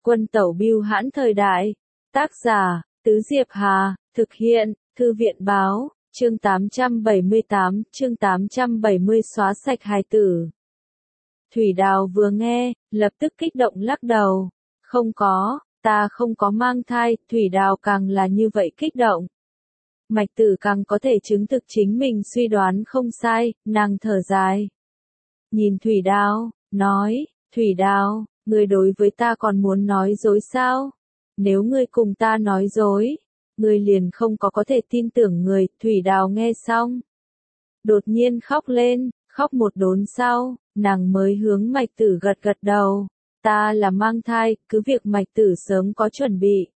Quân tẩu bưu hãn thời đại. Tác giả, Tứ Diệp Hà, thực hiện, Thư viện báo, chương 878, chương 870 xóa sạch hài tử. Thủy Đào vừa nghe, lập tức kích động lắc đầu. Không có, ta không có mang thai, Thủy Đào càng là như vậy kích động. Mạch Tử càng có thể chứng thực chính mình suy đoán không sai, nàng thở dài. Nhìn Thủy Đào, nói, Thủy Đào, ngươi đối với ta còn muốn nói dối sao? Nếu ngươi cùng ta nói dối, ngươi liền không có thể tin tưởng người. Thủy Đào nghe xong, đột nhiên khóc lên, khóc một đốn sau, nàng mới hướng Mạch Tử gật gật đầu. Ta là mang thai, cứ việc Mạch Tử sớm có chuẩn bị.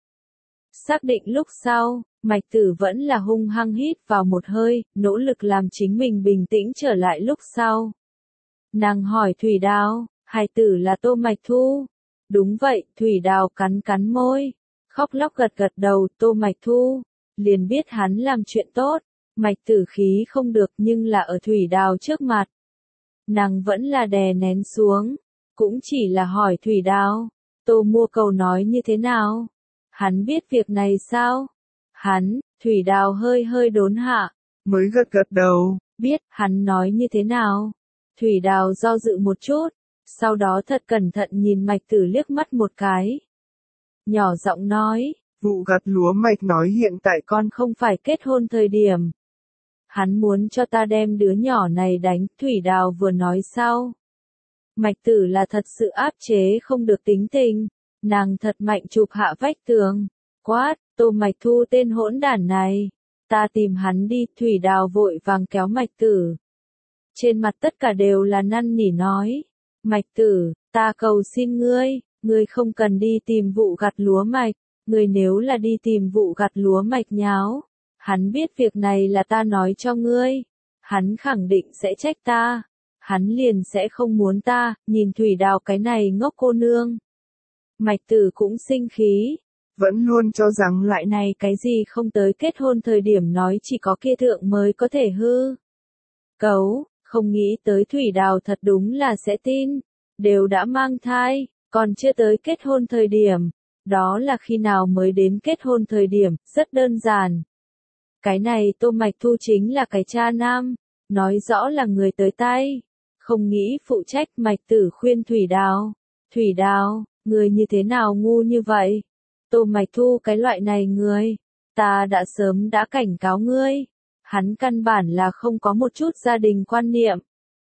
Xác định lúc sau, Mạch Tử vẫn là hung hăng hít vào một hơi, nỗ lực làm chính mình bình tĩnh trở lại lúc sau. Nàng hỏi Thủy Đào, hài tử là Tô Mạch Thu. Đúng vậy, Thủy Đào cắn cắn môi, khóc lóc gật gật đầu. Tô Mạch Thu, liền biết hắn làm chuyện tốt. Mạch Tử khí không được nhưng là ở Thủy Đào trước mặt, nàng vẫn là đè nén xuống, cũng chỉ là hỏi Thủy Đào, Tô Mua Cầu nói như thế nào? Hắn biết việc này sao? Hắn, Thủy Đào hơi hơi đốn hạ, mới gật gật đầu. Biết, hắn nói như thế nào? Thủy Đào do dự một chút, sau đó thật cẩn thận nhìn Mạch Tử liếc mắt một cái. Nhỏ giọng nói, Vụ gặt lúa mạch nói hiện tại con không phải kết hôn thời điểm. Hắn muốn cho ta đem đứa nhỏ này đánh. Thủy Đào vừa nói sau, Mạch Tử là thật sự áp chế không được tính tình, nàng thật mạnh chụp hạ vách tường, quát, Tô Mạch Thu tên hỗn đản này, ta tìm hắn đi. Thủy Đào vội vàng kéo Mạch Tử, trên mặt tất cả đều là năn nỉ nói, Mạch Tử, ta cầu xin ngươi, ngươi không cần đi tìm vụ gặt lúa mạch, ngươi nếu là đi tìm vụ gặt lúa mạch nháo, hắn biết việc này là ta nói cho ngươi, hắn khẳng định sẽ trách ta, hắn liền sẽ không muốn ta. Nhìn Thủy Đào cái này ngốc cô nương, Mạch Tử cũng sinh khí, vẫn luôn cho rằng loại này cái gì không tới kết hôn thời điểm nói chỉ có kia thượng mới có thể hư cấu, không nghĩ tới Thủy Đào thật đúng là sẽ tin, đều đã mang thai, còn chưa tới kết hôn thời điểm, đó là khi nào mới đến kết hôn thời điểm, rất đơn giản. Cái này Tô Mạch Thu chính là cái cha nam, nói rõ là người tới tay, không nghĩ phụ trách. Mạch Tử khuyên Thủy Đào, Thủy Đào, người như thế nào ngu như vậy? Tô Mạch Thu cái loại này người, ta đã sớm đã cảnh cáo ngươi, hắn căn bản là không có một chút gia đình quan niệm.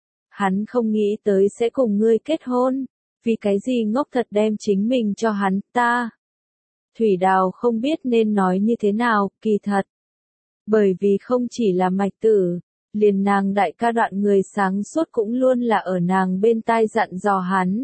Hắn không nghĩ tới sẽ cùng ngươi kết hôn, vì cái gì ngốc thật đem chính mình cho hắn ta. Thủy Đào không biết nên nói như thế nào, kỳ thật. Bởi vì không chỉ là Mạch Tử, liền nàng đại ca Đoạn người sáng suốt cũng luôn là ở nàng bên tai dặn dò hắn.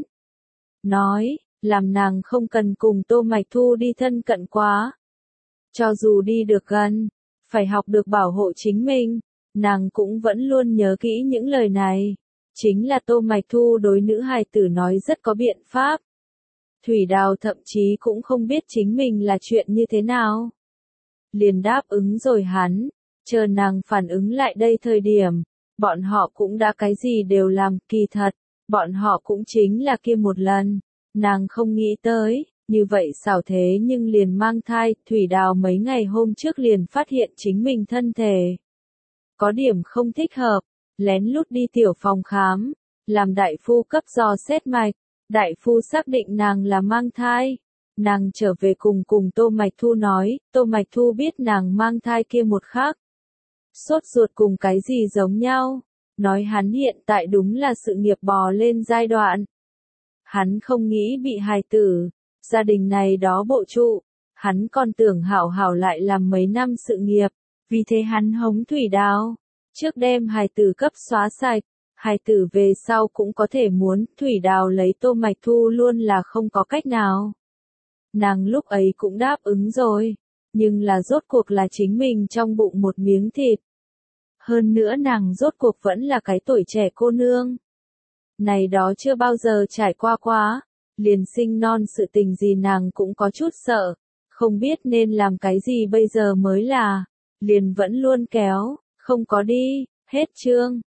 Nói, làm nàng không cần cùng Tô Mạch Thu đi thân cận quá. Cho dù đi được gần, phải học được bảo hộ chính mình, nàng cũng vẫn luôn nhớ kỹ những lời này. Chính là Tô Mạch Thu đối nữ hài tử nói rất có biện pháp. Thủy Đào thậm chí cũng không biết chính mình là chuyện như thế nào, liền đáp ứng rồi hắn, chờ nàng phản ứng lại đây thời điểm, bọn họ cũng đã cái gì đều làm. Kỳ thật, bọn họ cũng chính là kia một lần, nàng không nghĩ tới, như vậy xảo thế nhưng liền mang thai. Thủy Đào mấy ngày hôm trước liền phát hiện chính mình thân thể có điểm không thích hợp, lén lút đi tiểu phòng khám, làm đại phu cấp dò xét mạch, đại phu xác định nàng là mang thai. Nàng trở về cùng Tô Mạch Thu nói, Tô Mạch Thu biết nàng mang thai kia một khắc, sốt ruột cùng cái gì giống nhau, nói hắn hiện tại đúng là sự nghiệp bò lên giai đoạn. Hắn không nghĩ bị hài tử, gia đình này đó bộ trụ, hắn còn tưởng hảo hảo lại làm mấy năm sự nghiệp, vì thế hắn hống Thủy Đào, trước đem hài tử cấp xóa sạch, hài tử về sau cũng có thể muốn. Thủy Đào lấy Tô Mạch Thu luôn là không có cách nào. Nàng lúc ấy cũng đáp ứng rồi, nhưng là rốt cuộc là chính mình trong bụng một miếng thịt. Hơn nữa nàng rốt cuộc vẫn là cái tuổi trẻ cô nương. Này đó chưa bao giờ trải qua quá, liền sinh non sự tình gì nàng cũng có chút sợ, không biết nên làm cái gì bây giờ mới là, liền vẫn luôn kéo, không có đi. Hết chương.